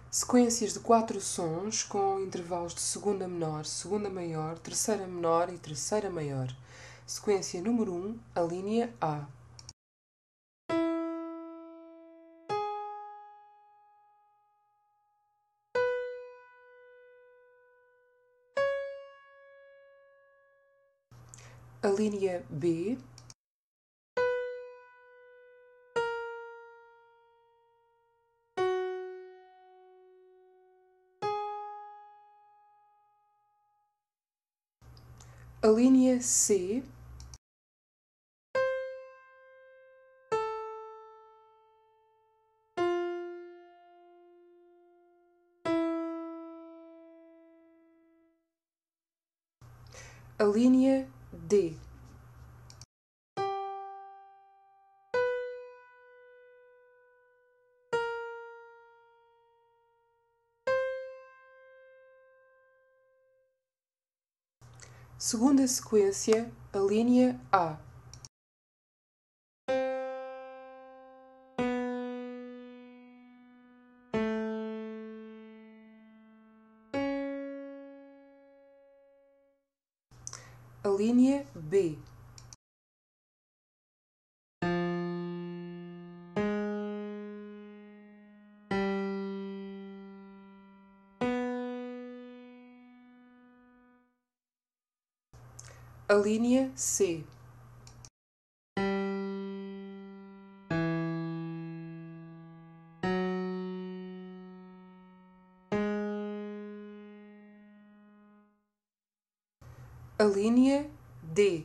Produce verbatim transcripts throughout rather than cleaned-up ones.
Sequências de quatro sons com intervalos de segunda menor, segunda maior, terceira menor e terceira maior. Sequência número um, a linha A. A linha B. A linha C. A linha D. Segunda sequência, a linha A. A linha B. A linha C. A linha D.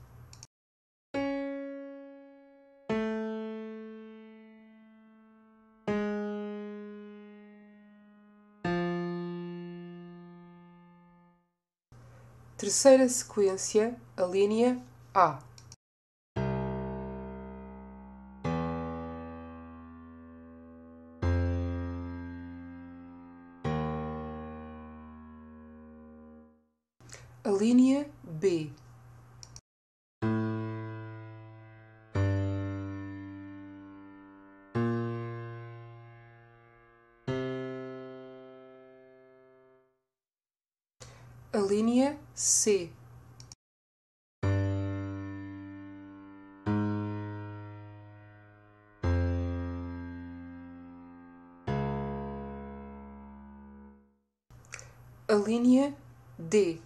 Terceira sequência, a linha A. A linha B. A linha C. A linha D.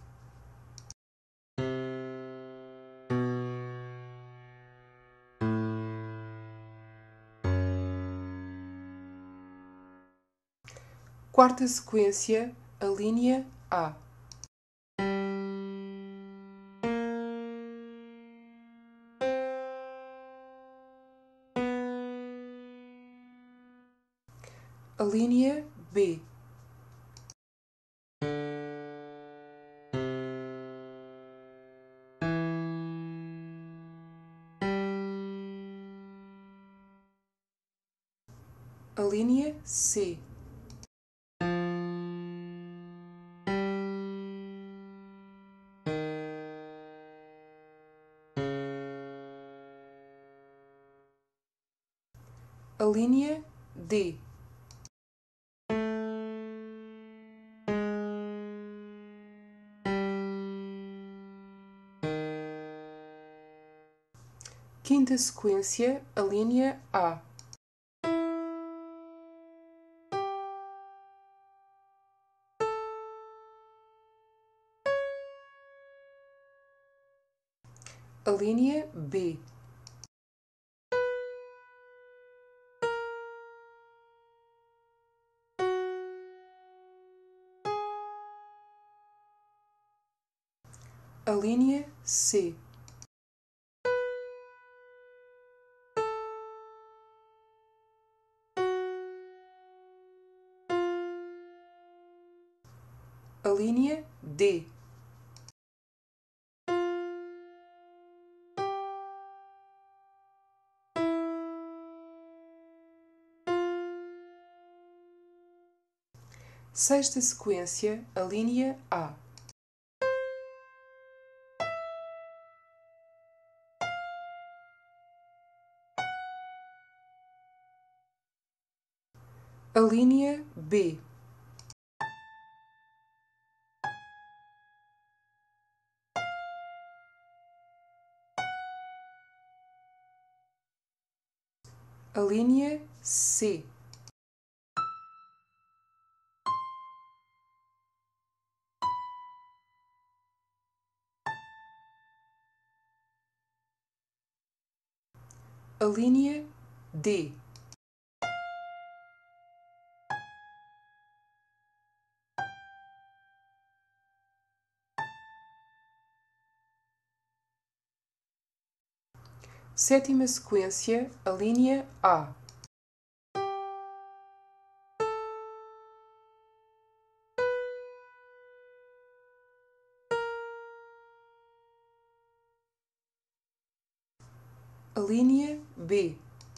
Quarta sequência, a linha A. A linha B. A linha C. A linha D. Quinta sequência, a linha A. A linha B. A linha C. A linha D. Sexta sequência, a linha A. A linha B. A linha C. A linha D. Sétima sequência, a linha A. A linha B.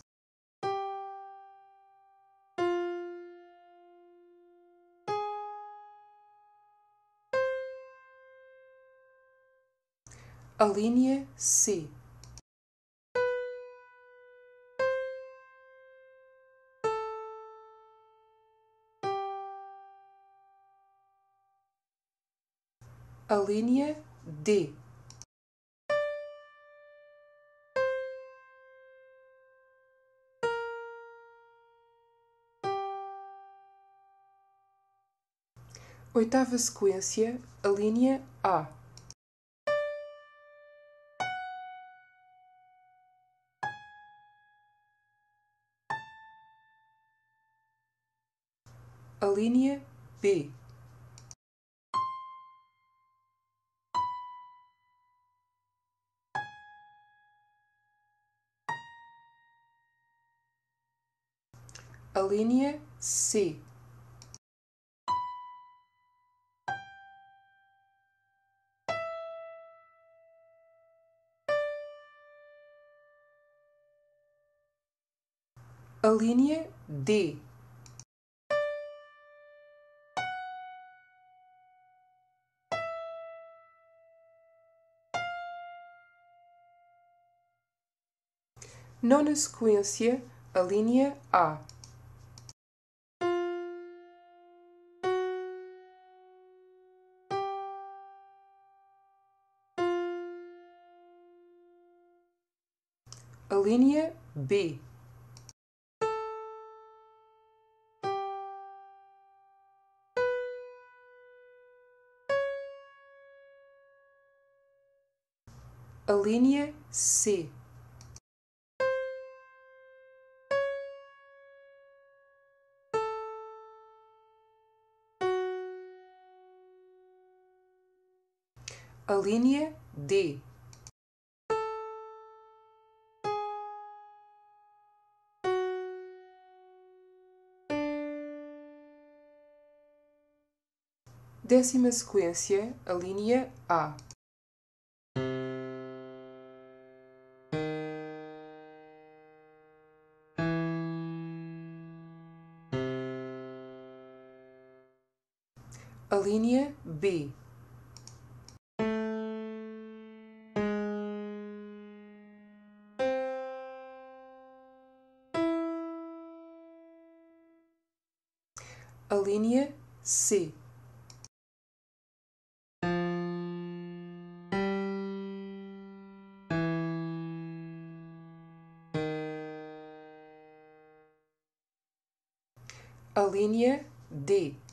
A linha C. A linha D. Oitava sequência, a linha A. A linha B. A linha C. A linha D. Nona sequência, a linha A. A linha B. A linha C. A linha D. Décima sequência, a linha A. A linha B. A linha C. A linha D.